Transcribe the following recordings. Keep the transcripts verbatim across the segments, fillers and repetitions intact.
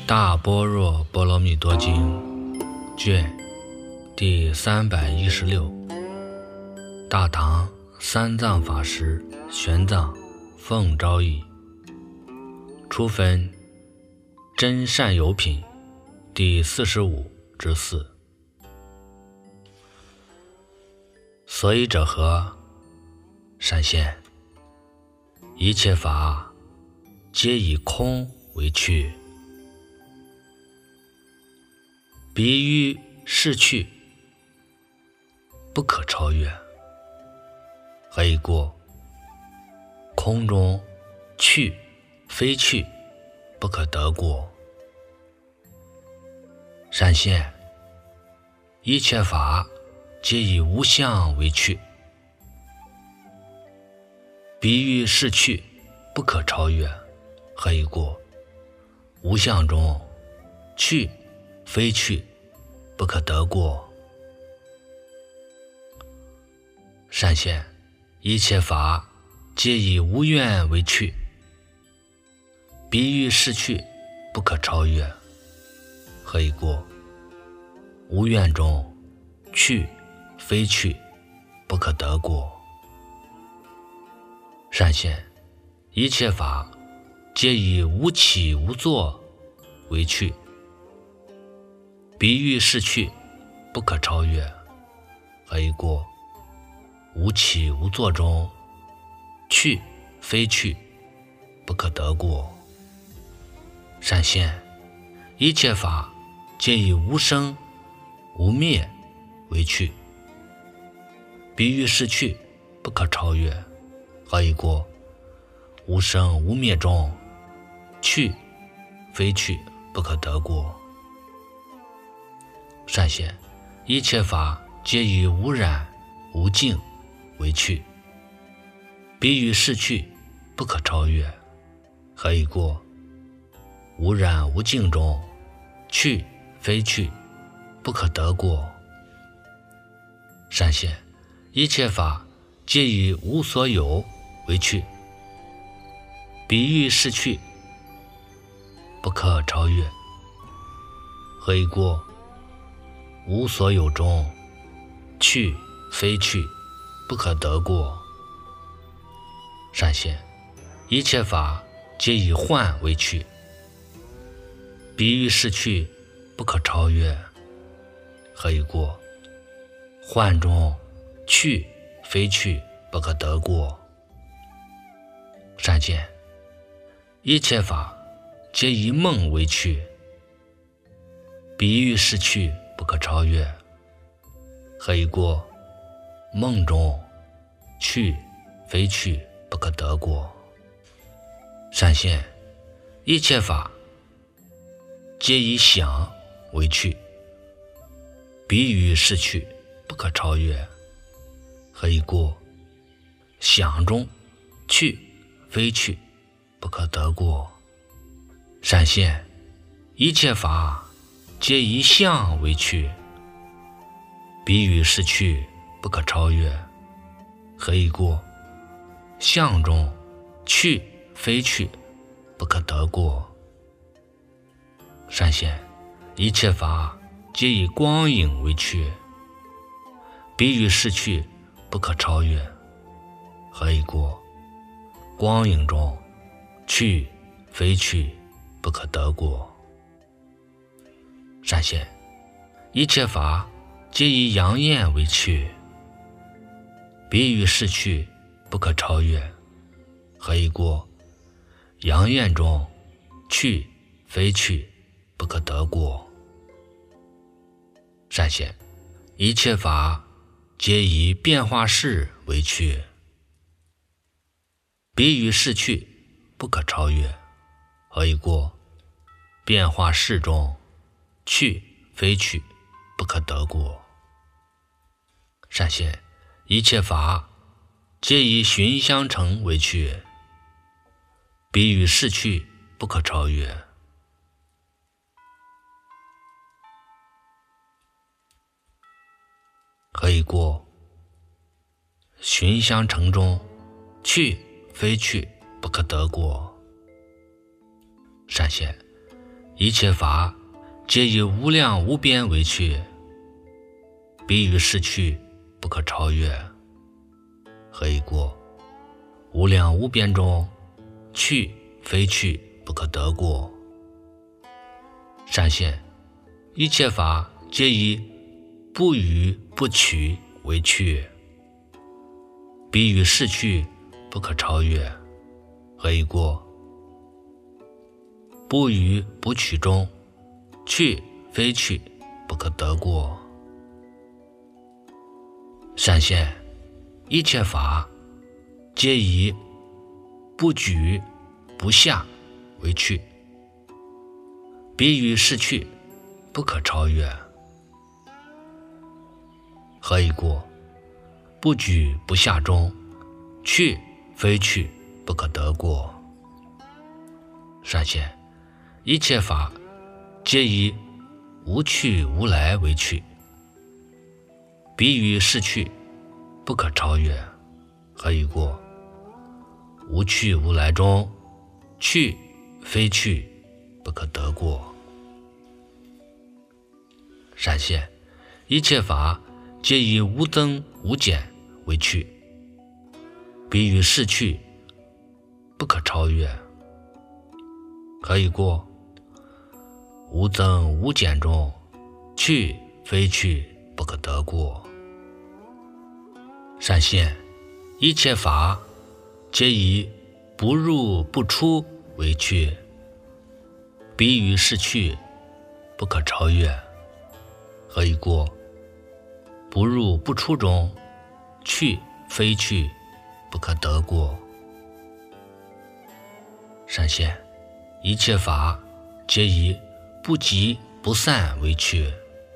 大般若波罗蜜多经卷第三百一十六，大唐三藏法师玄奘奉诏译，初分真善友品第四十五之四。所以者何？善现，一切法皆以空为趣，彼于是趣，不可超越。何以故？空中趣非趣，不可得过。善现，一切法皆以无相为趣，彼于是趣，不可超越。何以故？无相中趣非趣，不可得过。善现，一切法皆以无愿为趣，彼于是趣，不可超越。何以故？无愿中趣非趣，不可得过。善现，一切法皆以无起无作为趣，彼于是趣，不可超越。何以故？无起无作中趣非趣，不可得过。善现，一切法皆以无生无灭为趣，彼于是趣，不可超越。何以故？无生无灭中趣非趣，不可得过。善现，一切法皆以无染无净为趣，彼于是趣，不可超越。何以故？无染无净中趣非趣，不可得过。善现，一切法皆以无所有为趣，彼于是趣，不可超越。何以故？无所有中趣非趣，不可得过。善现，一切法皆以幻为趣，彼于是趣，不可超越。何以故？幻中趣非趣，不可得过。善现，一切法皆以梦为趣，彼于是趣，不可超越。何以故？梦中趣非趣，不可得过。善现，一切法皆以想为趣，彼于是趣，不可超越。何以故？想中趣非趣，不可得过。善现，一切法皆以相为趣，彼于是趣，不可超越。何以故？相中趣非趣，不可得过。善现，一切法皆以光影为趣，彼于是趣，不可超越。何以故？光影中趣非趣，不可得过。善现，一切法皆以阳焰为趣，彼于是趣，不可超越。何以故？阳焰中趣非趣，不可得过。善现，一切法皆以变化识为趣，彼于是趣，不可超越。何以故？变化识中趣非趣，不可得过。善现，一切法皆以寻相成为趣，彼于是趣，不可超越。何以故？寻相成中趣非趣，不可得过。善现， 一切法皆以无量无边为趣，彼于逝去不可超越。何以故？无量无边中，去非去不可得过。善现，一切法皆以不与不取为趣，彼于逝去不可超越。何以故？不与不取中，去非去不可得过。善现，一切法皆以不举不下为趣，彼于逝去不可超越。何以故？不举不下中，去非去不可得过。善现，一切法皆以无去无来为趣，彼于逝去不可超越。何以故？无去无来中，去非去不可得过。善现，一切法皆以无增无减为趣，彼于逝去不可超越。何以故？无增无减中，去非去不可得过。善现，一切法皆以不入不出为趣，彼于逝去不可超越。何以故？不入不出中，去非去不可得过。善现，一切法皆以不集不散为趣，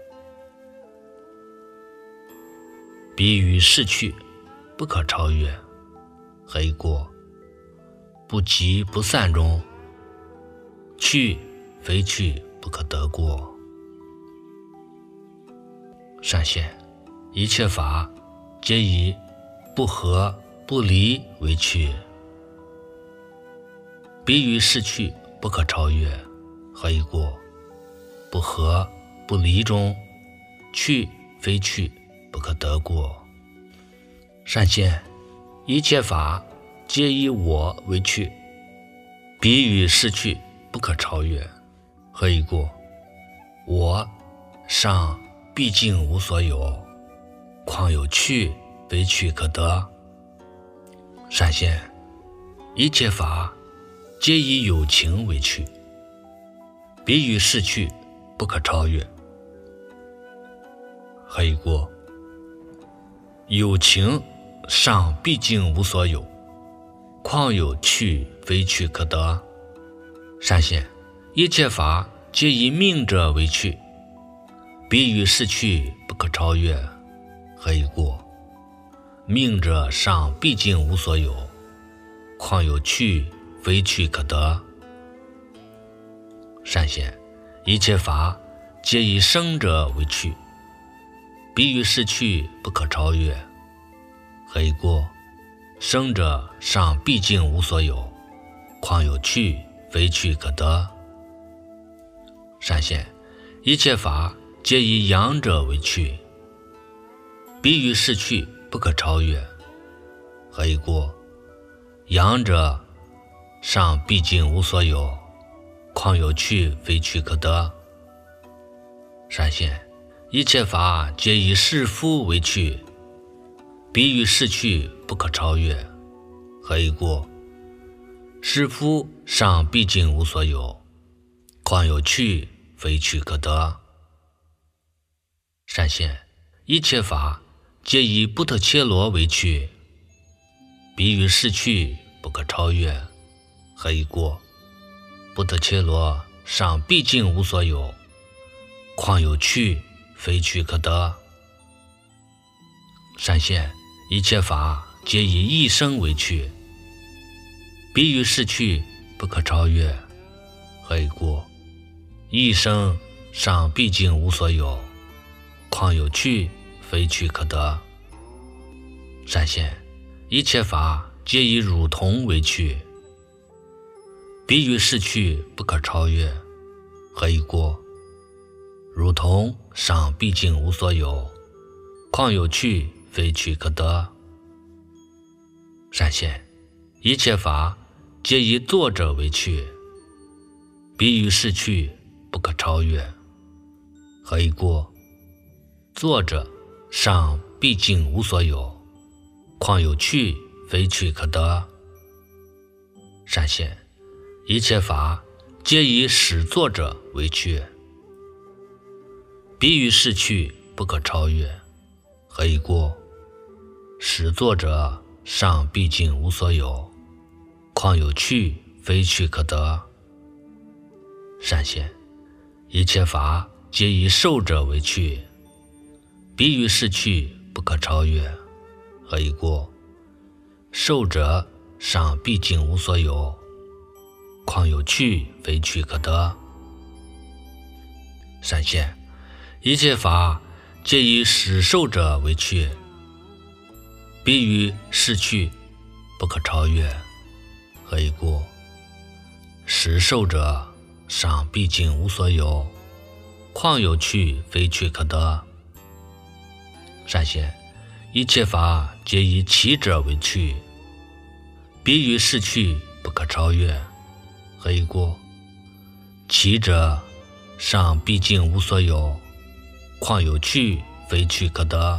彼于逝去不可超越。何以故？不集不散中，去非去不可得过。善现，一切法皆以不合不离为趣，彼于逝去不可超越。何以故？不合不离中，去非去不可得过。善现，一切法皆以我为趣，彼于逝去不可超越。何以故？我尚毕竟无所有，况有去非去可得。善现，一切法皆以有情为趣，彼于逝去不可超越。何以故？有情尚毕竟无所有，况有去非去可得。善现，一切法皆以命者为趣，彼于逝去不可超越。何以故？命者尚毕竟无所有，况有去非去可得。善现，一切法皆以生者为趣，彼于逝去不可超越。何以故？生者尚毕竟无所有，况有去非去可得。善现，一切法皆以养者为趣，彼于逝去不可超越。何以故？养者尚毕竟无所有，况有去非去可得。善现，一切法皆以是夫为趣，彼于逝去不可超越。何以故？是夫尚毕竟无所有，况有去非去可得。善现，一切法皆以不特伽罗为趣，彼于逝去不可超越。何以故？不特伽罗尚毕竟无所有，况有去非去可得。善现，一切法皆以一生为趣，彼于逝去不可超越。何以故？一生尚毕竟无所有，况有去非去可得。善现，一切法皆以汝同为趣，彼于逝去不可超越。 何以过？如同上毕竟无所有，况有去，非去可得。善现，一切法皆以作者为去，彼与是去，不可超越。何以过？作者上毕竟无所有，况有去，非去可得。善现，一切法皆以始作者为去，彼与是去，不可超越。何以过？始作者上毕竟无所有，况有去，非去可得。善现，一切法皆以受者为去，彼与是去，不可超越。何以过？受者上毕竟无所有，况有去，非去可得。善现，一切法皆以始受者为去，彼与是去，不可超越。何以过？始受者上毕竟无所有，况有去，非去可得。善现，一切法皆以起者为去，彼与是去，不可超越。何以过？起者上毕竟无所有，况有去，非去可得。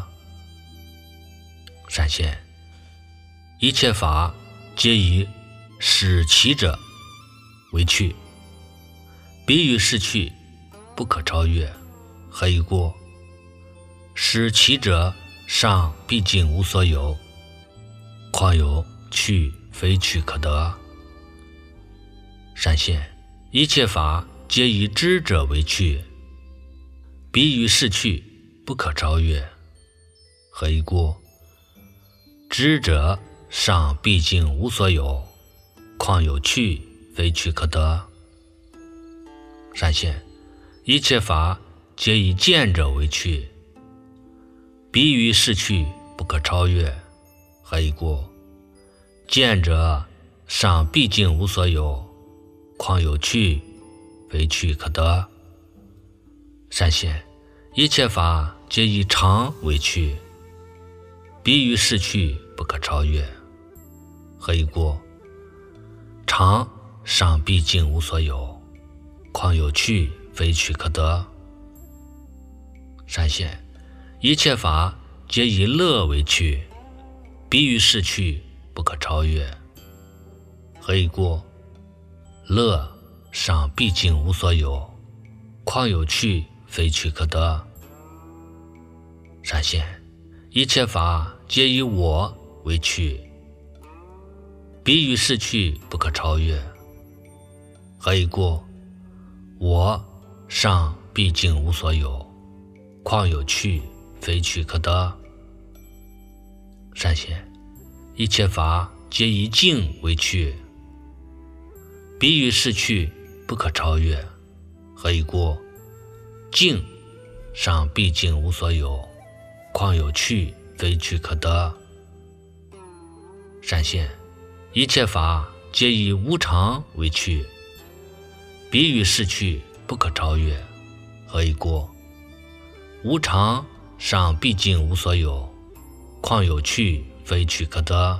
善现，一切法皆以始起者为去，彼与是去，不可超越。何以过？始起者上毕竟无所有，况有去，非去可得。善现，一切法皆以知者为去，彼与是去，不可超越。何以过？知者上毕竟无所有，况有去，非去可得。善现，一切法皆以见者为去，彼与是去，不可超越。何以过？见者上毕竟无所有，况有去，非去可得。善现，一切法皆以常为去，彼与是去，不可超越。何以过？常上毕竟无所有，况有去，非去可得。善现，一切法皆以乐为去，彼与是去，不可超越。何以过？乐上毕竟无所有，况有去，非去可得。善现，一切法皆以我为去，彼与是去，不可超越。何以过？我上毕竟无所有，况有去，非去可得。善现，一切法皆以境为去，彼与是去，不可超越。何以过？境上毕竟无所有，况有去，非去可得。善现，一切法皆以无常为去，彼与是去，不可超越。何以过？无常上毕竟无所有，况有去，非去可得。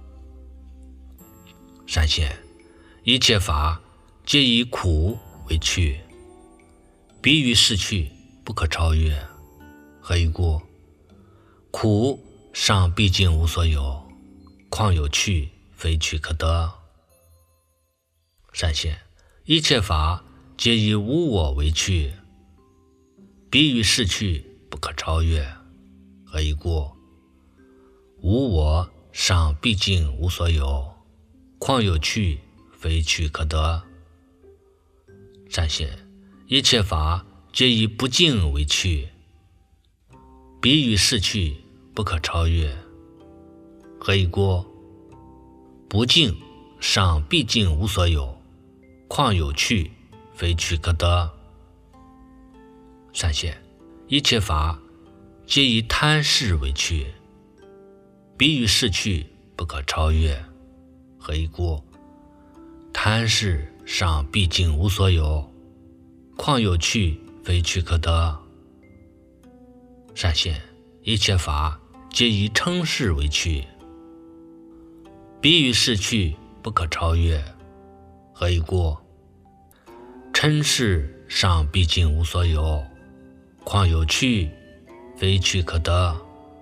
善现，一切法皆以苦为去，彼与是去，不可超越。何以过？苦上毕竟无所有，况有去，非去可得。善现，一切法皆以无我为去，彼与是去，不可超越。何以过？无我上毕竟无所有，况有去，非去可得。善现，一切法皆以不净为去，彼与是去，不可超越。何以过？不净上毕竟无所有，况有去，非去可得。善现，一切法皆以贪视为去，彼与是去，不可超越。何以过？贪视上毕竟无所有， 况有去非去可得。善现一切法皆以称是为去，彼于是去不可超越，何以过？嗔视上毕竟无所有，况有去非去可得。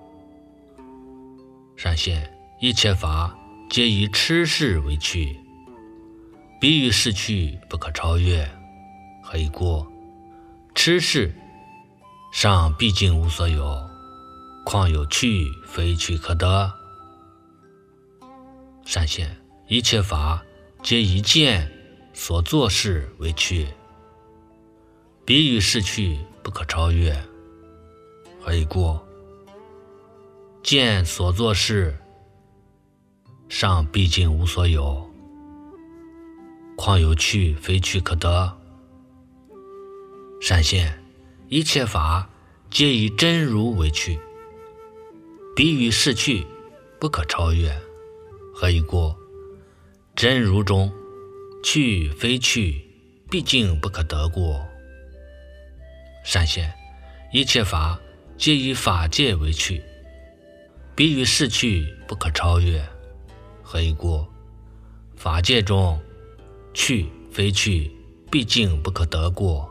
善现一切法皆以痴视为去，彼于是去不可超越，何以过？痴视上毕竟无所有，况有去非去可得。善现一切法皆以见所作事为去，彼于是去不可超越，何以过？见所作事上毕竟无所有，况有去非去可得。善现一切法皆以真如为去，彼于是去不可超越，何以过？真如中去非去毕竟不可得过。善现一切法皆以法界为去，彼于是去不可超越，何以过？法界中去非去毕竟不可得过。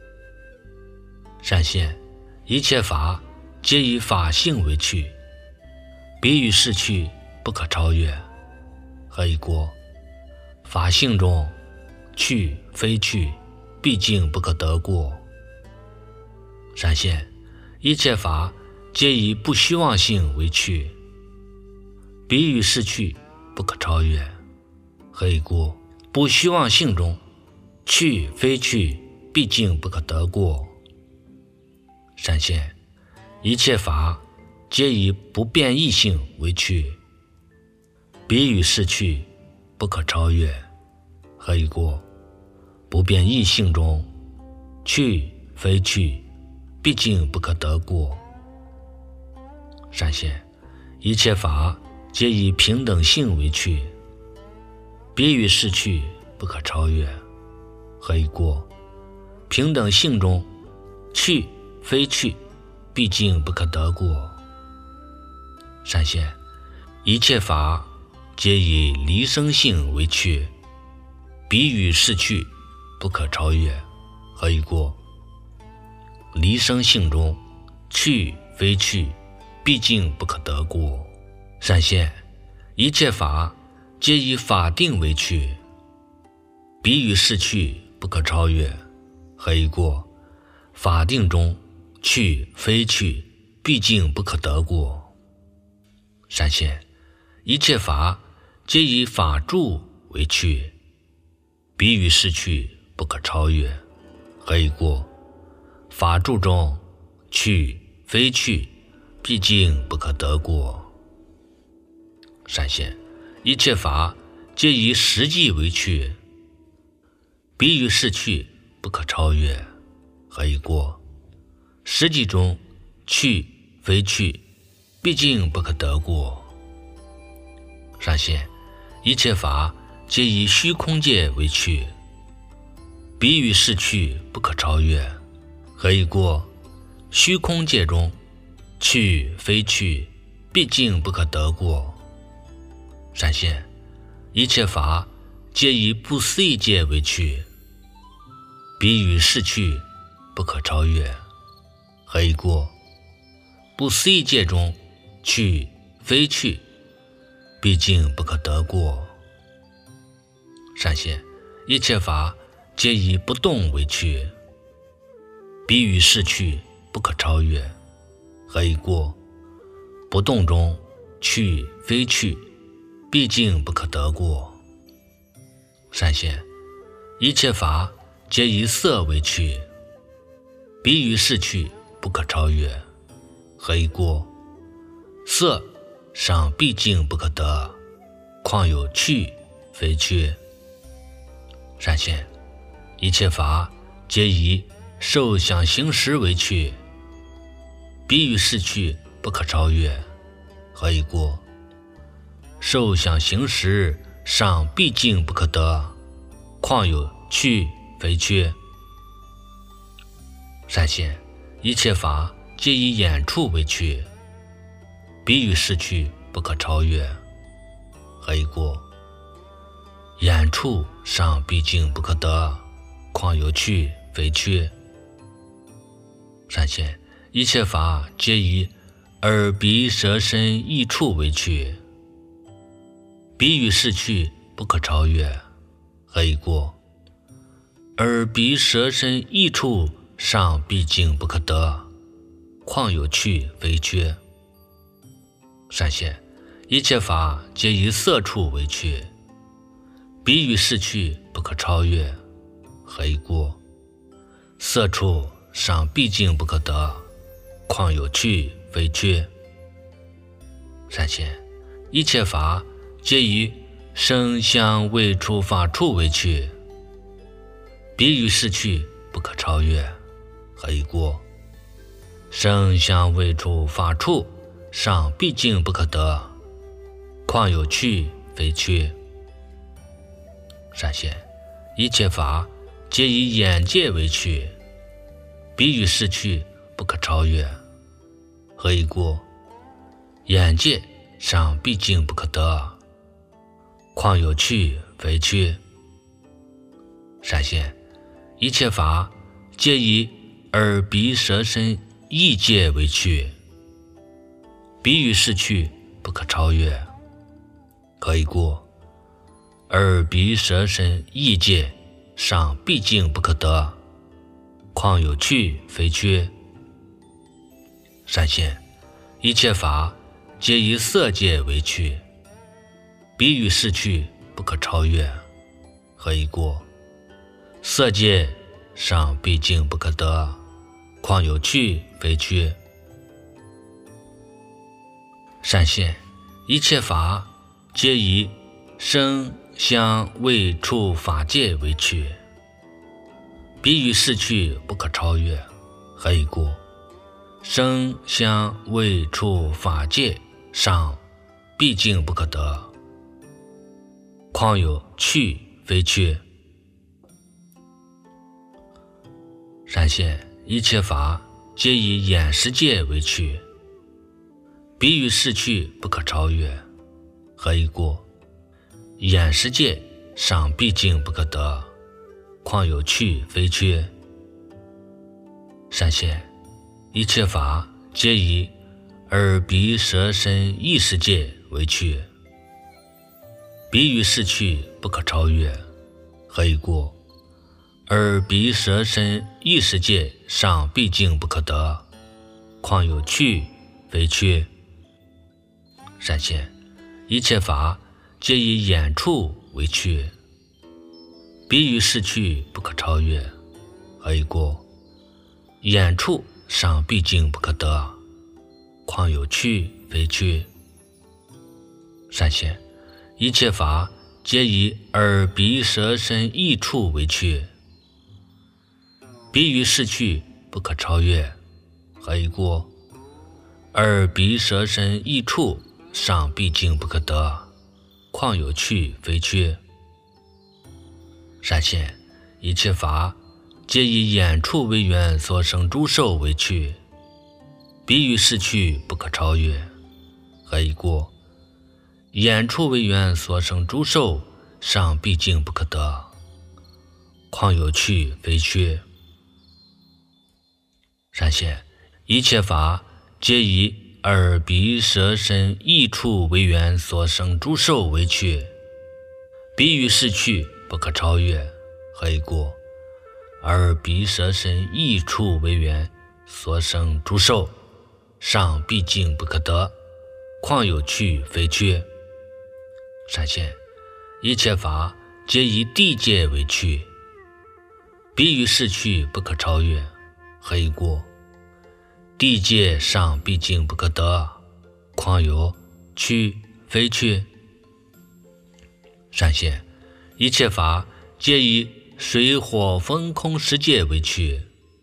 善现一切法皆以法性为去，彼于是去不可超越，何以过？法性中去非去毕竟不可得过。善现一切法皆以不虚妄性为去，彼于是去不可超越，何以过？不虚妄性中去非去毕竟不可得过。善现一切法皆以不变异性为去，彼于是去不可超越，何以过？不变异性中去非去毕竟不可得过。善现一切法皆以平等性为去，彼于是去不可超越，何以过？平等性中去非去毕竟不可得过。善现一切法皆以离生性为去，彼于是去不可超越，何以过？离生性中去非去毕竟不可得过。善现一切法皆以法定为去，彼于是去不可超越，何以过？法定中去非去毕竟不可得过。善现一切法皆以法住为去，彼于是去不可超越，何以过？法住中去非去毕竟不可得过。善现一切法皆以实际为去，彼于是去不可超越，何以过？实际中去非去毕竟不可得过。善现一切法皆以虚空界为去，彼于是去不可超越，何以过？虚空界中去非去毕竟不可得过。善现一切法皆以不思议界为去，彼于是去不可超越，何以过？不思议界中去非去毕竟不可得过。善现一切法皆以不动为去，彼于是去不可超越，何以过？不动中去非去毕竟不可得过。善现一切法皆以色为去，彼于是去不可超越，何以过？色上毕竟不可得，况有去非去。善现一切法皆以受想行识为去，彼于是去不可超越，何以过？受想行识上毕竟不可得，况有去非去。 善现一切法皆以眼处为趣，彼于事趣不可超越。何以故？眼处上毕竟不可得，况有趣非趣。善现一切法皆以耳鼻舌身意处为趣，彼于事趣不可超越。何以故？耳鼻舌身意处上毕竟不可得，况有趣非趣。善现一切法皆以色处为趣，彼于事趣不可超越。何以故？色处上毕竟不可得，况有趣非趣。善现一切法皆以声香味触法处为趣，彼于事趣不可超越。何以故？声香味触法处上毕竟不可得，况有趣非趣。善现一切法皆以眼界为趣，彼于事趣不可超越。何以故？眼界上毕竟不可得，况有趣非趣。善现一切法皆以耳鼻舌身意界为趣，彼于事趣不可超越。何以故？耳鼻舌身意界上毕竟不可得，况有趣非趣。善现一切法皆以色界为趣，彼于事趣不可超越。何以故？色界上毕竟不可得，况有趣非趣。善现一切法皆以声香味触法界为趣，彼于事趣不可超越。何以故？声香味触法界上毕竟不可得，况有趣非趣。善现一切法皆以眼识界为趣，彼于事趣不可超越。何以故？眼识界上毕竟不可得，况有趣非趣。善现一切法皆以耳鼻舌身意识界为趣，彼于事趣不可超越。何以故？耳鼻舌身意识界上毕竟不可得，况有趣非趣。善现一切法皆以眼处为趣，彼于事趣不可超越。何以故？眼处上毕竟不可得，况有趣非趣。善现一切法皆以耳鼻舌身意处为趣，彼于事趣不可超越。何以故？耳鼻舌身意处上毕竟不可得，况有趣非趣。善现一切法皆以眼处为缘所生诸受为趣，彼于事趣不可超越。何以故？眼处为缘所生诸受上毕竟不可得，况有趣非趣。善现一切法皆以耳鼻舌身意处为缘所生诸受为趣，彼于事趣不可超越。何以故？耳鼻舌身意处为缘所生诸受上毕竟不可得，况有趣非趣。善现一切法皆以地界为趣，彼于事趣不可超越。何以故？地界上毕竟不可得，况有趣非趣。善现一切法皆以水火风空十界为趣，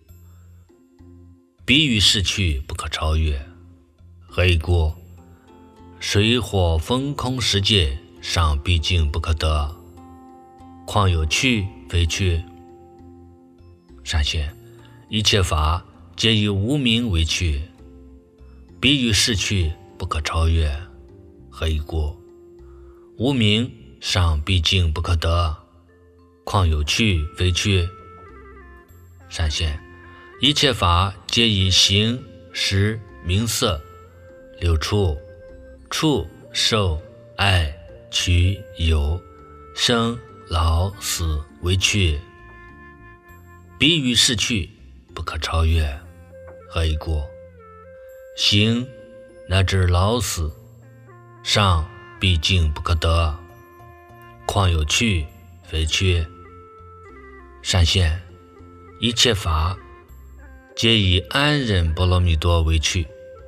彼于事趣不可超越。何以故？水火风空十界上毕竟不可得，况有趣非趣。善现一切法皆以无明为趣，彼于逝去不可超越，何以故？无明尚毕竟不可得，况有趣非趣？闪现一切法皆以形、识、名色、六处、触、受、爱、取、有、生、老、死为趣，彼于逝去不可超越，何以故？形乃至老死尚毕竟不可得，况有趣非趣？闪现一切法皆以安忍波罗蜜多为趣，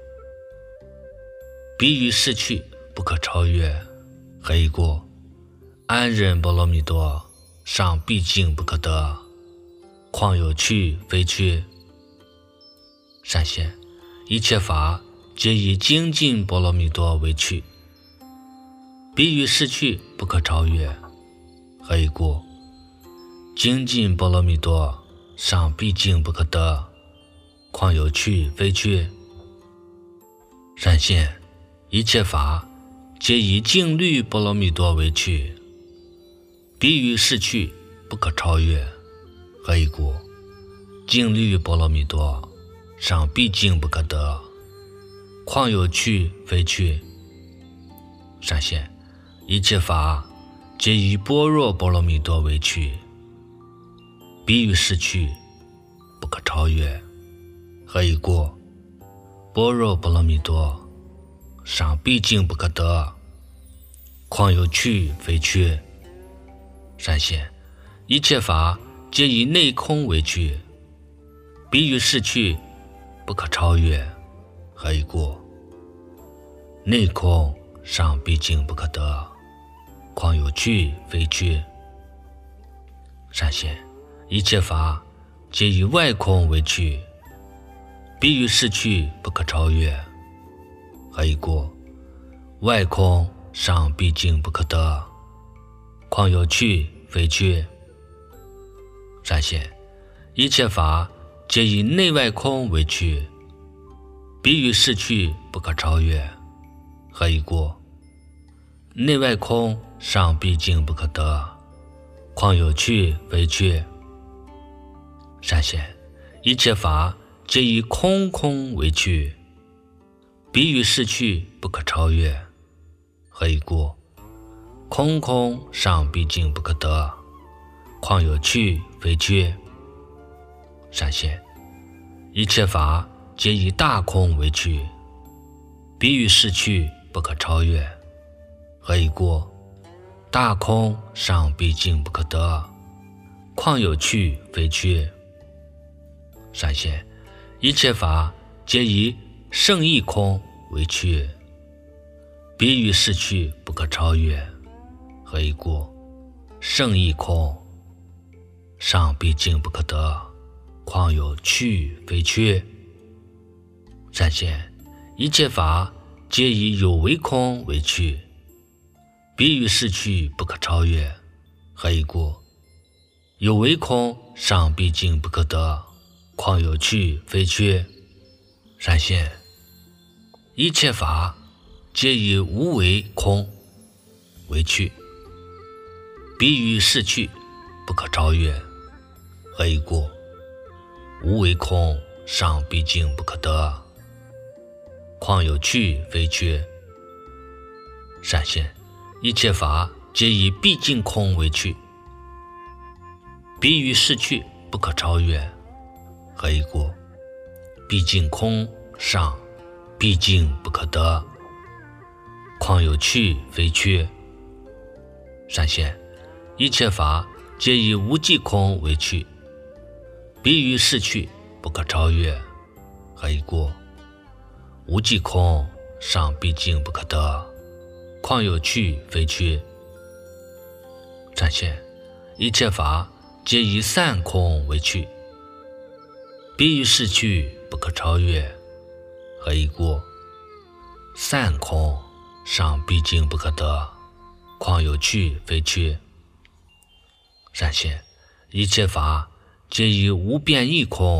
彼于逝去不可超越，何以故？安忍波罗蜜多尚毕竟不可得，况有趣非趣？闪现一切法皆以精进波罗蜜多为趣，彼于逝去不可超越，何以故？精进波罗蜜多尚毕竟不可得，况有趣非趣？闪现一切法皆以静虑波罗蜜多为趣，彼于逝去不可超越，何以故？静虑波罗蜜多尚毕竟不可得，况有趣非趣？闪现一切法皆以般若波罗蜜多为趣，彼于逝去不可超越，何以故？般若波罗蜜多尚毕竟不可得，况有趣非趣？闪现一切法皆以内空为趣，彼于逝去不可超越，何以故？内空尚毕竟不可得，况有趣非趣？闪现一切法皆以外空为趣，彼于逝去不可超越，何以故？外空尚毕竟不可得，况有趣非趣？闪现一切法皆以内外空为趣，彼于逝去不可超越，何以故？内外空尚毕竟不可得，况有趣非趣？闪现一切法皆以空空为趣，彼于逝去不可超越，何以故？空空尚毕竟不可得，况有趣非趣？闪现一切法皆以大空为趣，彼于逝去不可超越，何以故？大空尚毕竟不可得，况有趣非趣？闪现一切法皆以胜义空为趣，彼于逝去不可超越，何以故？胜义空尚毕竟不可得，况有趣非趣？闪现一切法皆以有为空为趣，彼于逝去不可超越，何以故？有为空尚毕竟不可得，况有趣非趣？闪现一切法皆以无为空为趣，彼于逝去不可超越，何以故？无为空尚毕竟不可得，况有趣非趣？闪现一切法皆以毕竟空为趣，彼于逝去不可超越，何以故？毕竟空尚毕竟不可得，况有趣非趣？闪现一切法皆以无记空为趣，彼于逝去不可超越，何以故？无记空尚毕竟不可得，况有趣非趣？闪现一切法皆以散空为趣，彼于逝去不可超越，何以故？散空尚毕竟不可得，况有趣非趣？闪现一切法皆以无变异空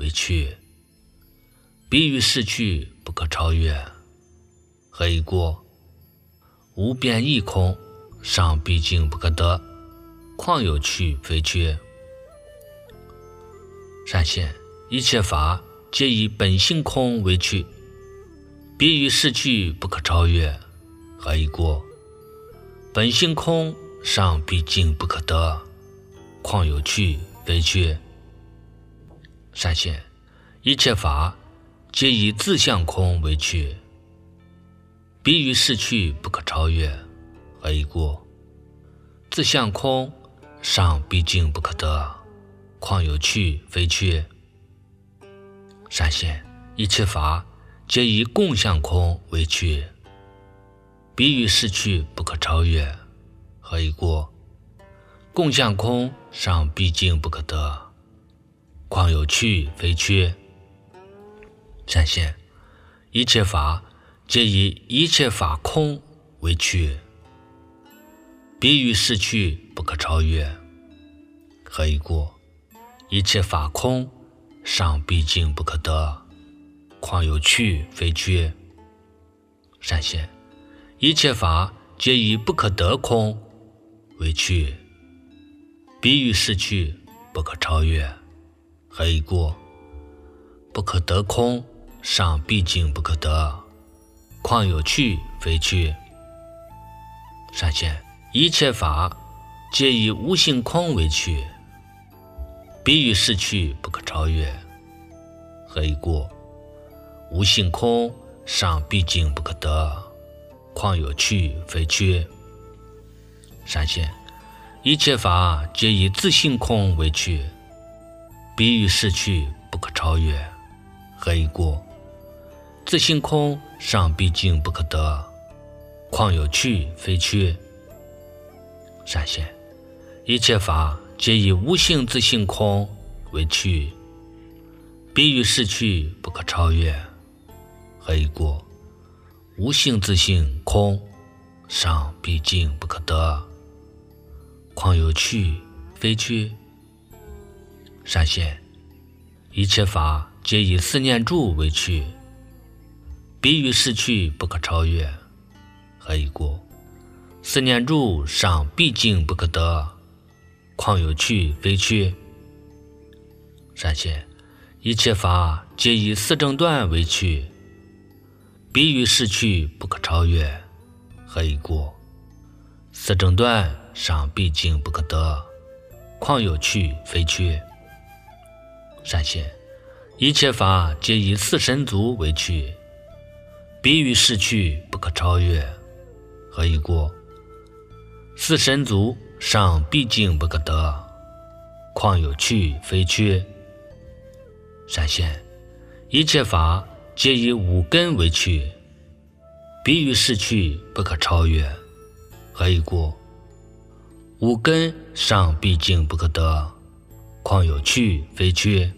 为去，比喻逝去不可超越。何以过？无边亦空，上毕竟不可得，况有去非去。善现，一切法皆以本性空为去，比喻逝去不可超越。何以过？本性空，上毕竟不可得，况有去非去。善现，一切法皆以自相空为去，比喻逝去不可超越。何以过？自相空，上毕竟不可得，况有去非去。善现，一切法皆以共相空为去，比喻逝去不可超越。何以过？共相空，上毕竟不可得，况有去非去。善现，一切法皆以一切法空为去，比喻逝去不可超越。何以过？一切法空，上毕竟不可得，况有去非去。善现，一切法皆以不可得空为去，比喻逝去不可超越。何以过？不可得空，上毕竟不可得，况有去非去。善现，一切法皆以无性空为去，比喻逝去不可超越。何以过？无性空，上毕竟不可得，况有去非去。善现，一切法皆以自性空为去，比喻逝去不可超越。何以过？自性空，上毕竟不可得，况有去非去。善现，一切法皆以无性自性空为去，比喻逝去不可超越。何以过？无性自性空，上毕竟不可得，况有去非去。善现，一切法皆以四念住为去，比喻逝去不可超越。何以过？四念住，上毕竟不可得，况有去非去。善现，一切法皆以四正断为去，比喻逝去不可超越。何以过？四正断，上毕竟不可得，况有去非去。善现，一切法皆以四神足为去，比喻逝去不可超越。何以过？四神足，上毕竟不可得，况有去非去。善现，一切法皆以五根为去，比喻逝去不可超越。何以过？五根，上毕竟不可得，况有去非去。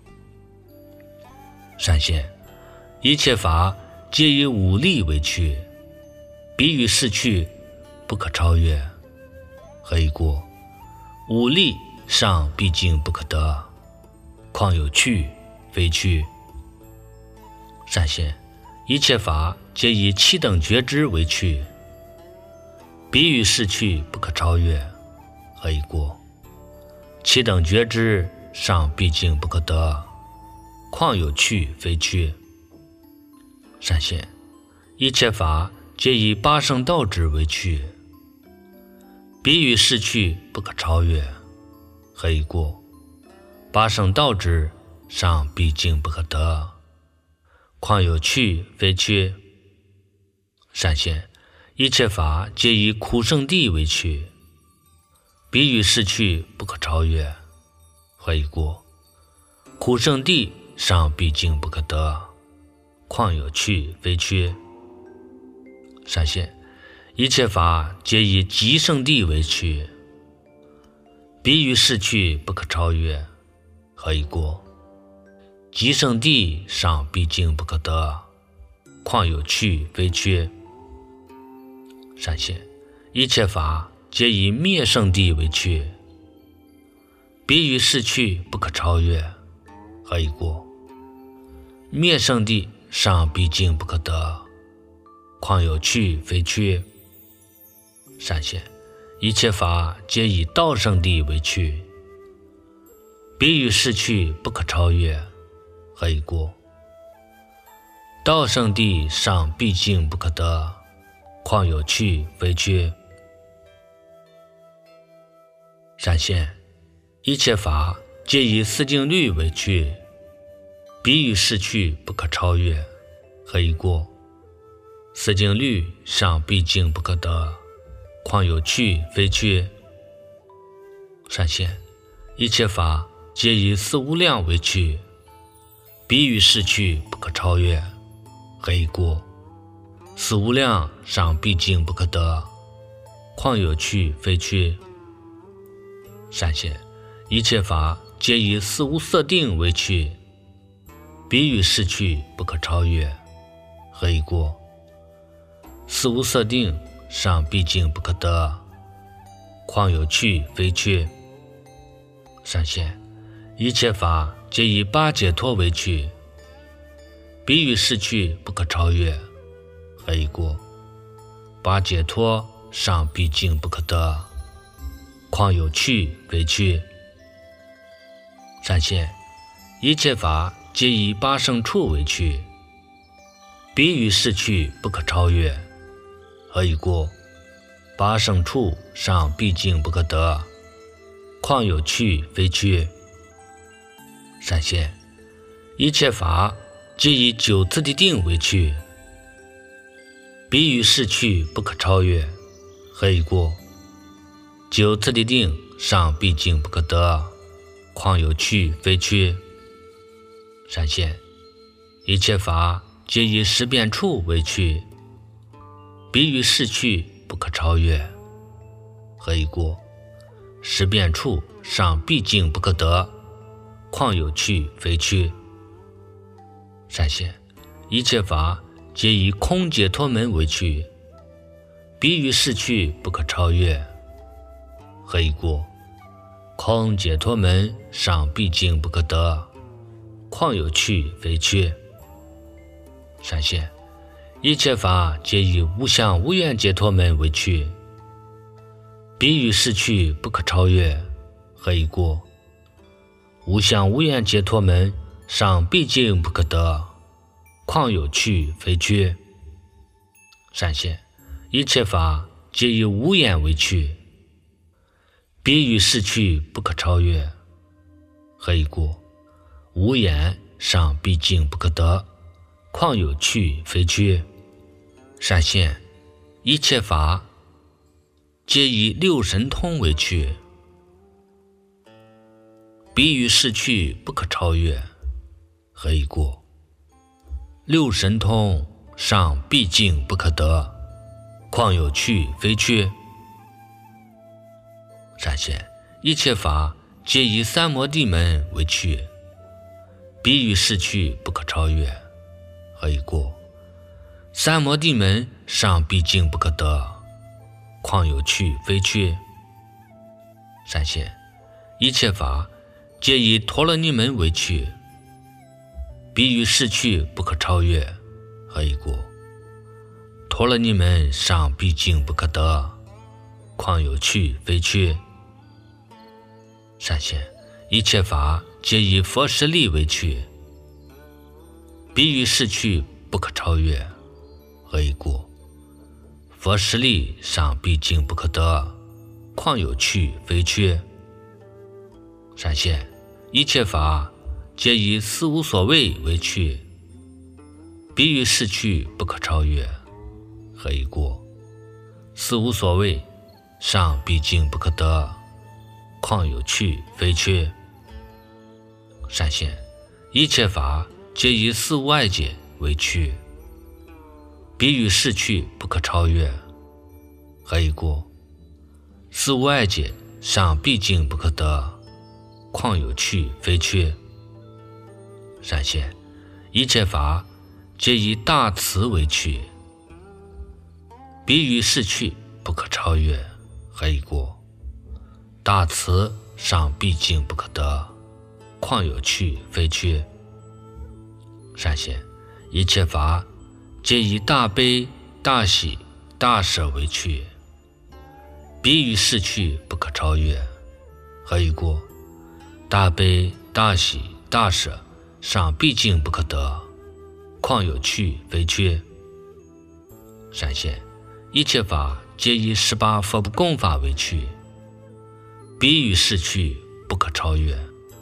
善现，一切法皆以五力为去，比喻逝去不可超越。何以过？五力，上毕竟不可得，况有去非去。善现，一切法皆以七等觉知为去，比喻逝去不可超越。何以过？七等觉知，上毕竟不可得，况有去非去。善现，一切法皆以八圣道智为去，比喻逝去不可超越。何以过？八圣道智，上毕竟不可得，况有去非去。善现，一切法皆以苦圣地为去，比喻逝去不可超越。何以过？苦圣地，上毕竟不可得，况有去非去。善现，一切法皆以极圣地为去，比喻逝去不可超越。何以过？极圣地，上毕竟不可得，况有去非去。善现，一切法皆以灭圣地为去，比喻逝去不可超越。 何以过？灭生地，上必尽不可得，况有去非去？善现，一切法皆以道生地为去，彼于逝去不可超越，何以过？道生地，上必尽不可得，况有去非去？善现，一切法皆以四境律为去，彼于逝去不可超越，何以过？四境律，上必尽不可得，况有去非去？善现，一切法皆以四无量为去，彼于逝去不可超越，何以过？四无量，上必尽不可得，况有去非去？善现，一切法皆以四无色定为去，彼于逝去不可超越，何以过？四无色定，上必尽不可得，况有去非去？善现，一切法皆以八解脱为去，彼于逝去不可超越，何以过？八解脱，上必尽不可得，况有去非去？善现，一切法皆以八圣处为去，彼于逝去不可超越，何以过？八圣处，上必尽不可得，况有去非去？善现，一切法皆以九次第定为去，彼于逝去不可超越，何以过？九次第定，上必尽不可得，况有去非去？善现，一切法皆以十变处为去，彼于逝去不可超越，何以过？十变处，上必尽不可得，况有去非去？善现，一切法皆以空解脱门为去，彼于逝去不可超越，何以过？空解脱门，上必尽不可得，况有去非去？善现，一切法皆以无相无愿解脱门为去，彼于逝去不可超越，何以过？无相无愿解脱门，上必尽不可得，况有去非去？善现，一切法皆以无眼为去，彼于逝去不可超越，何以过？无眼，上必尽不可得，况有去非去？善现，一切法皆以六神通为去，彼于逝去不可超越，何以过？六神通，上必尽不可得，况有去非去？善现，一切法皆以三摩地门为去，彼于逝去不可超越，何以过？三摩地门，上必尽不可得，况有去非去？善现，一切法皆以陀罗尼门为去，彼于逝去不可超越，何以过？陀罗尼门，上必尽不可得，况有去非去？善现，一切法皆以佛实力为去，彼于逝去不可超越，何以过？佛实力，上必尽不可得，况有去非去？善现，一切法皆以四无所谓为去，彼于逝去不可超越，何以过？四无所谓，上必尽不可得，况有去非去？善现，一切法皆以四无碍解为去，彼于逝去不可超越，何以过？四无碍解，上必尽不可得，况有去非去？善现，一切法皆以大慈为去，彼于逝去不可超越，何以过？大慈，上必尽不可得， 况有趣非缺。善现，一切法皆以大悲大喜大舍为趣，彼于逝去不可超越。何以故？大悲大喜大舍尚毕竟不可得，况有趣非缺。善现，一切法皆以十八佛不共法为趣，彼于逝去不可超越。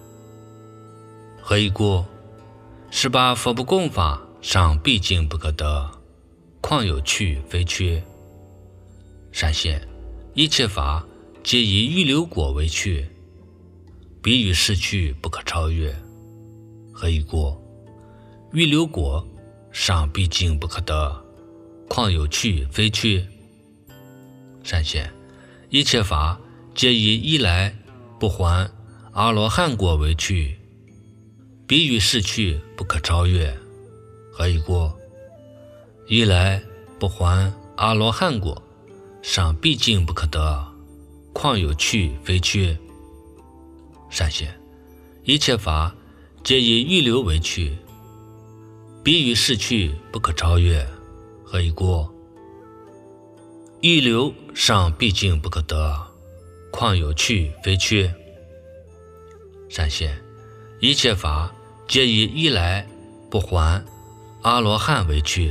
何以故？十八佛不共法尚毕竟不可得，况有趣非缺。善现，一切法皆以预流果为趣，彼于逝去不可超越。何以故？预流果尚毕竟不可得，况有趣非缺。善现，一切法皆以一来不还阿罗汉果为趣，彼于逝去不可超越。何以故？一来不还阿罗汉果尚毕竟不可得，况有趣非缺。善现，一切法皆以预流为趣，彼于逝去不可超越。何以故？预流尚毕竟不可得，况有趣非缺。善现，一切法皆以一来不还阿罗汉为趣，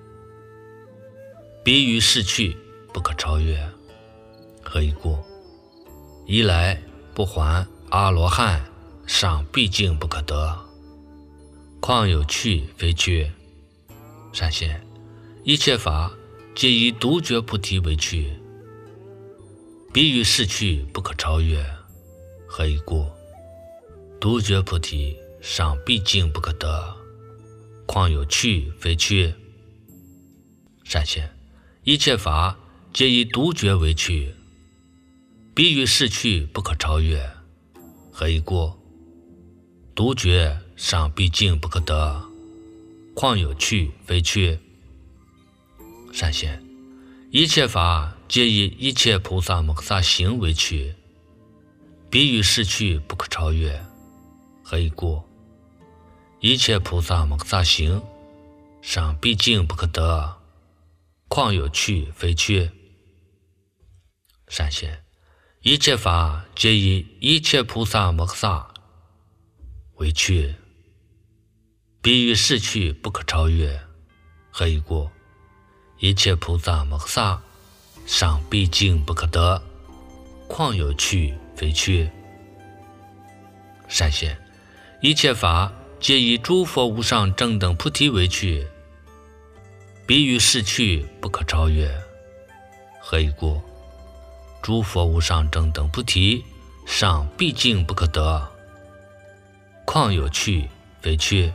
彼于逝去不可超越。何以故？一来不还阿罗汉尚毕竟不可得，况有趣非缺。善现，一切法皆以独觉菩提为趣，彼于逝去不可超越。何以故？独觉菩提尚毕竟不可得，况有趣非缺。善现，一切法皆以独觉为趣，彼于逝去不可超越。何以故？独觉尚毕竟不可得，况有趣非缺。善现，一切法皆以一切菩萨摩诃萨行为趣，彼于逝去不可超越。何以故？一切菩萨摩诃萨行尚毕竟不可得，况有趣非缺。善现，一切法皆以一切菩萨摩诃萨为趣，彼于逝去不可超越。何以故？一切菩萨摩诃萨尚毕竟不可得，况有趣非缺。善现，一切法皆以诸佛无上正等菩提为趣，彼于逝去不可超越。何以故？诸佛无上正等菩提尚毕竟不可得，况有趣非缺。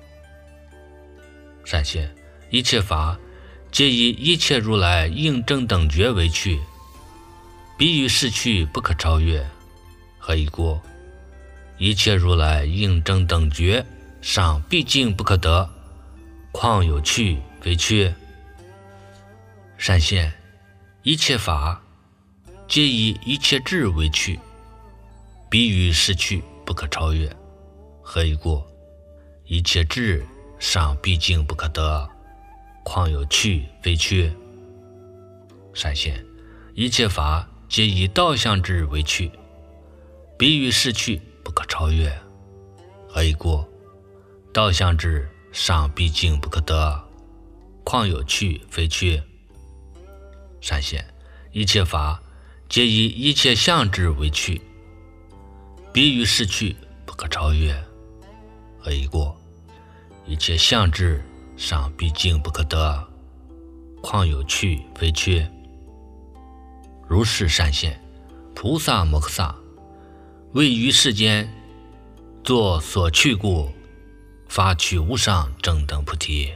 善现，一切法皆以一切如来应正等觉为趣，彼于逝去不可超越。何以故？一切如来应正等觉尚毕竟不可得，况有趣非缺。善现，一切法皆以一切智为趣，彼于逝去不可超越。何以故？一切智尚毕竟不可得，况有趣非缺。善现，一切法皆以道相智为趣，彼于逝去不可超越。何以故？道相智尚毕竟不可得，况有趣非缺。善现，一切法皆以一切相智为趣，彼于逝去不可超越。何以故？一切相智尚毕竟不可得，况有趣非缺。如是善现，菩萨摩诃萨为于世间作所去故，发取无上正等菩提。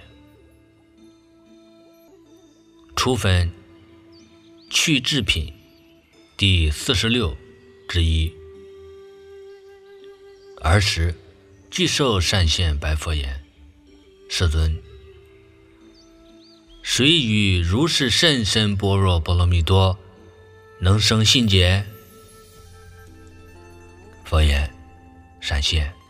初分去智品第四十六之一。尔时具受善现白佛言：世尊，谁与如是甚深般若波罗蜜多能生信解？佛言：善现，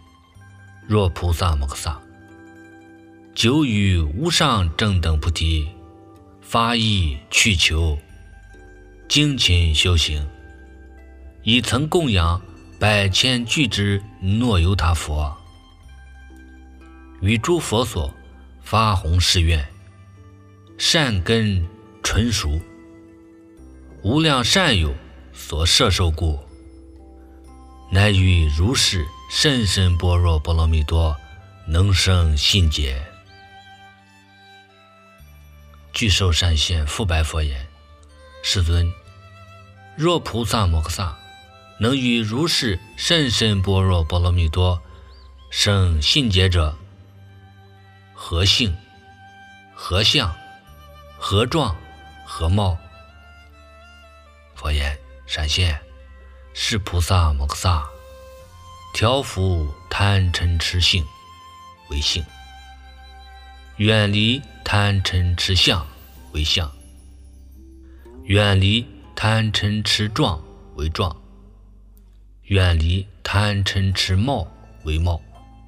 若菩萨摩诃萨，久于无上正等菩提，发意去求，精勤修行，已曾供养百千俱之诺由他佛，与诸佛所发弘誓愿，善根纯熟，无量善友所摄受故，乃于如是甚深般若波罗蜜多能生信解。具受善现复白佛言：世尊，若菩萨摩诃萨能于如是甚深般若波罗蜜多生信解者，何性、何相、何状、何貌？佛言：善现，是菩萨摩诃萨调伏贪嗔痴性为性，远离贪嗔痴相为相，远离贪嗔痴状为状，远离贪嗔痴貌为貌。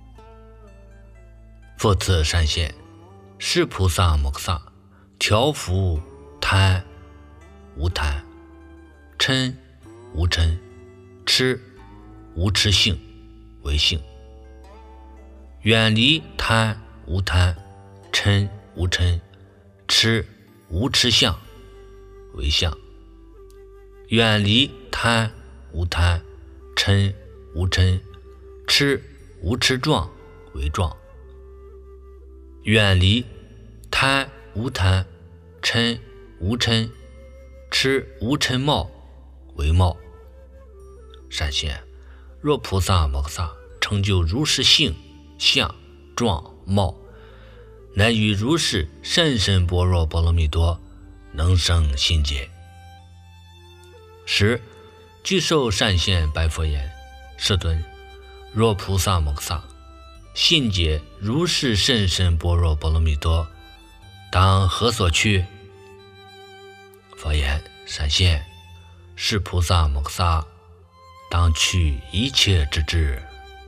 复次善现，是菩萨摩诃萨调伏贪无贪，嗔无嗔，痴无痴性为性，远离贪无贪，嗔无嗔，痴无痴相为相，远离贪无贪，嗔无嗔，痴无痴状为状，远离贪无贪，嗔无嗔，痴无嗔貌为貌。善现，若菩萨摩诃萨成就如是性、相、状、貌，乃于如是甚深般若波罗蜜多能生信解。十，具受善现白佛言：世尊，若菩萨摩诃萨信解如是甚深般若波罗蜜多，当何所去？佛言：善现，是菩萨摩诃萨当去一切之智。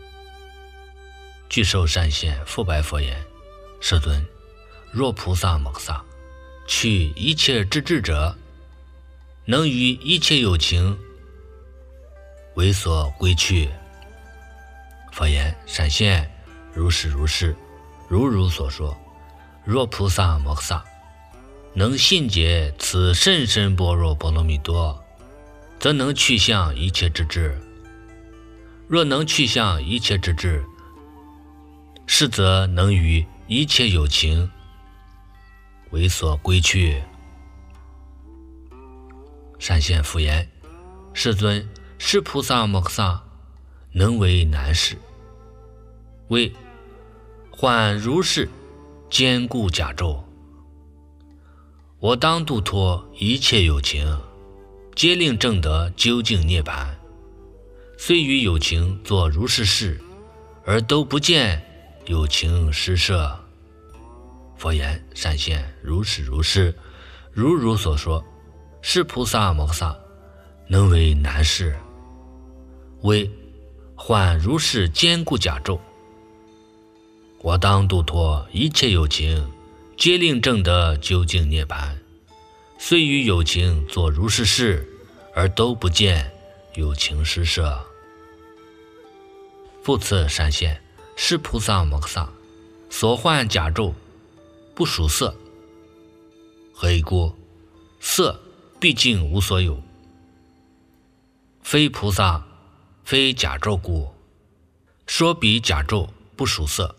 具受善现复白佛言：世尊，若菩萨摩诃萨去一切之智者，能于一切有情为所归去。佛言：善现，如是如是，如如所说。若菩萨摩诃萨能信解此甚深般若波罗蜜多，则能去向一切之智。若能去向一切之智，是则能于一切有情为所归去。善现复言：世尊，是菩萨摩诃萨能为难事，为患如是坚固甲胄，我当度脱一切有情，皆令证得究竟涅槃。虽与有情作如是事，而都不见有情施设。佛言：善现，如是如是，如如所说。是菩萨摩诃萨能为难事，为患如是坚固甲胄，我当度脱一切有情，皆令证得究竟涅槃。虽与有情作如是事，而都不见有情施设。复次善现，是菩萨摩诃萨所患甲胄不属色。何以故？色毕竟无所有，非菩萨非甲胄故，说彼甲胄不属色。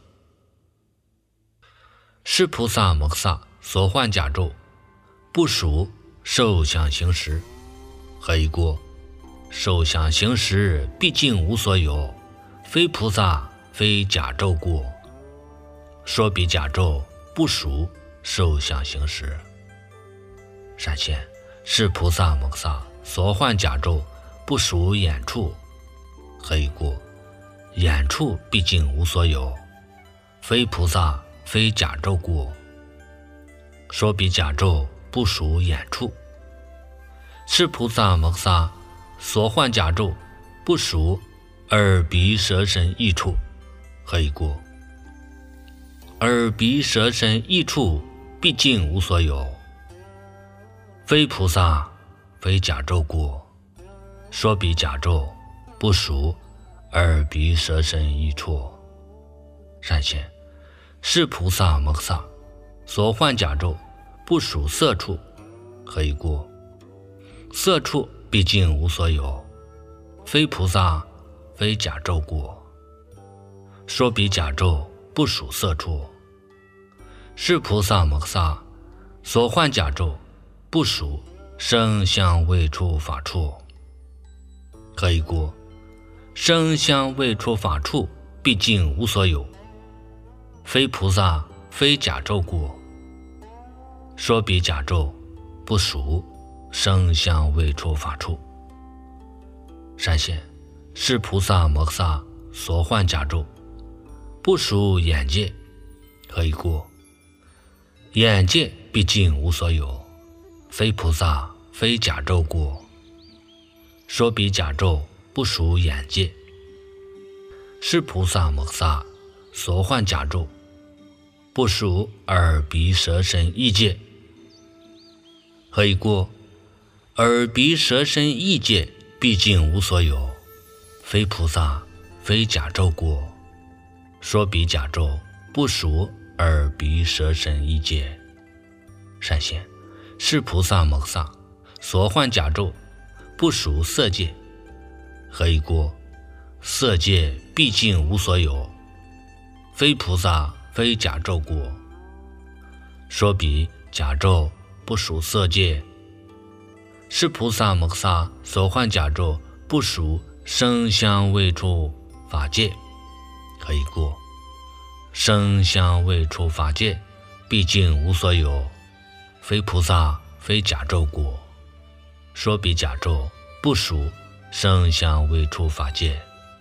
是菩萨摩诃萨所患甲胄不属受想行识。何以故？受想行识毕竟无所有，非菩萨非甲胄故，说彼甲胄不属受想行识。善现，是菩萨摩诃萨所患甲胄不属眼处。何以故？眼处毕竟无所有，非菩萨非甲胄故，说彼甲胄不属眼处。是菩萨摩诃萨所患甲胄不属耳鼻舌身意处。 何以故？耳鼻舌身意处，毕竟无所有，非菩萨，非假咒故。说彼假咒不属耳鼻舌身意处。善贤，是菩萨摩诃萨所幻假咒不属色处，何以故？色处毕竟无所有，非菩萨，非假咒故。说彼假咒不属色处。是菩萨摩诃萨所幻假咒不属声香味触法处，何以故？声香味触法处毕竟无所有，非菩萨，非假咒故。说彼假咒不属声香味触法处。善贤，是菩萨摩诃萨所幻假咒不属眼界，何以故？眼界毕竟无所有，非菩萨，非假咒故。说彼假咒不属眼界。是菩萨摩诃萨所幻假咒不属耳鼻舌身意界，何以故？耳鼻舌身意界毕竟无所有，非菩萨，非假咒故。说彼假咒不属耳鼻舌身意界。善贤，是菩萨摩诃萨所幻假咒不属色界，何以故？色界毕竟无所有，非菩萨，非假咒故。说彼假咒不属色界。是菩萨摩诃萨所幻假咒不属声香味触法界，何以故？声香味触法界毕竟无所有，非菩萨，非假咒故。说彼假咒不属声香味触法界。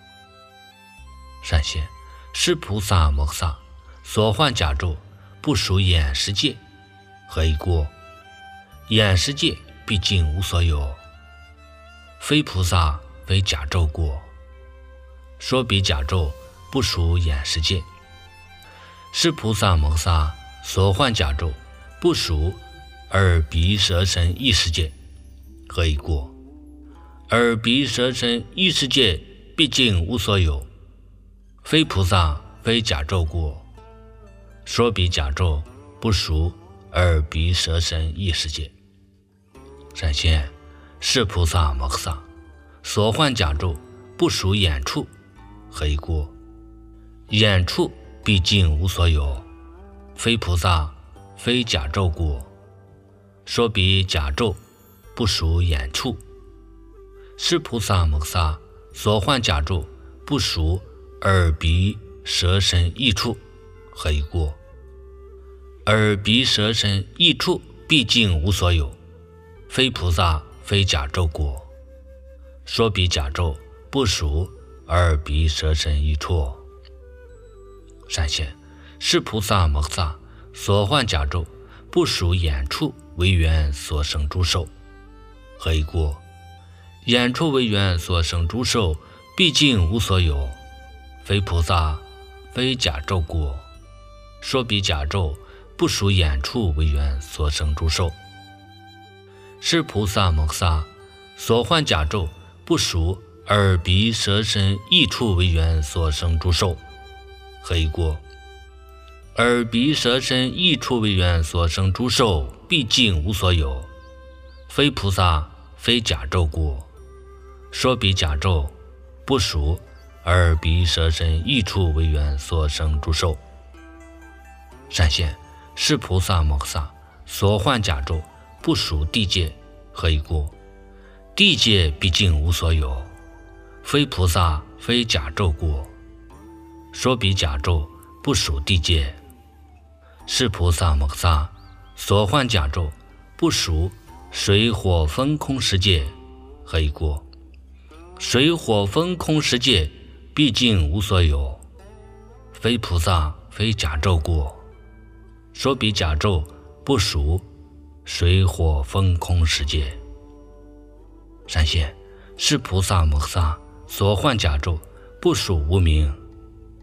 善贤，是菩萨摩诃萨所幻假咒不属眼识界，何以故？眼识界毕竟无所有，非菩萨，非假咒故。说彼假咒不属眼识界。是菩萨摩诃萨所幻假咒不属耳鼻舌身意识界，何以故？耳鼻舌身意识界毕竟无所有，非菩萨，非假咒故。说彼假咒不属耳鼻舌身意识界。善贤，是菩萨摩诃萨所幻假咒不属眼处，何以故？眼处毕竟无所有，非菩萨，非假咒故。说彼假咒不属眼处。是菩萨摩诃萨所幻假咒不属耳鼻舌身意处，何以故？耳鼻舌身意处毕竟无所有，非菩萨，非假咒故。说彼假咒不属耳鼻舌身意处。善贤，是菩萨摩诃萨所幻假咒不属眼处为缘所生诸受，何以故？眼处为缘所生诸受毕竟无所有，非菩萨，非假咒故。说彼假咒不属眼处为缘所生诸受。是菩萨摩诃萨所幻假咒不属耳鼻舌身意处为缘所生诸受，何以故？耳鼻舌身意处为缘所生诸受毕竟无所有，非菩萨，非假咒故。说彼假咒不属耳鼻舌身意处为缘所生诸受。善贤，是菩萨摩诃萨所幻假咒不属地界，何以故？地界毕竟无所有，非菩萨，非假咒故。说彼假咒不属地界。是菩萨摩诃萨所幻假咒不属水火风空十界，何以故？水火风空十界毕竟无所有，非菩萨，非假咒故。说彼假咒不属水火风空十界。善贤，是菩萨摩诃萨所幻假咒不属无明，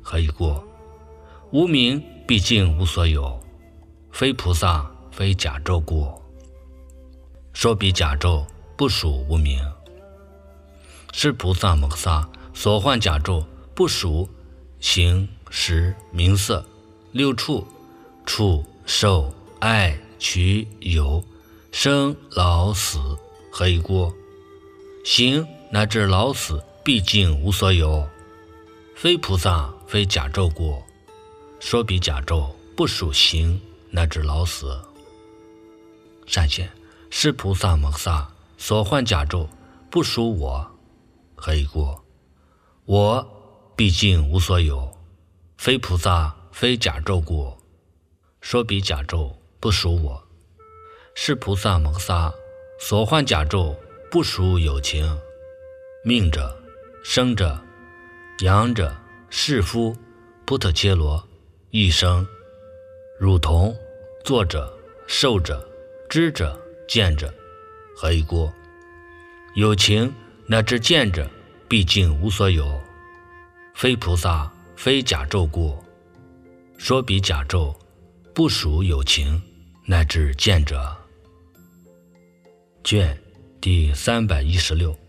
何以过？无名毕竟无所有，非菩萨非假咒故。说彼假咒不属无名，是菩萨摩诃萨所患假咒不属形识名色六处触受爱取有生老死，何以过？行乃至老死毕竟无所有，非菩萨非假咒故。说彼假咒不属行乃至老死。善现，是菩萨摩诃萨所患假咒不属我，何以过？我毕竟无所有，非菩萨非假咒故。说彼假咒不属我，是菩萨摩诃萨所患假咒不属有情，命者、生者、阳者、士夫、布特伽罗、一生、汝童、作者、受者、知者、见者，何以过？有情乃至见者毕竟无所有，非菩萨非假咒故。说彼假咒不属有情乃至见者。卷第三百一十六。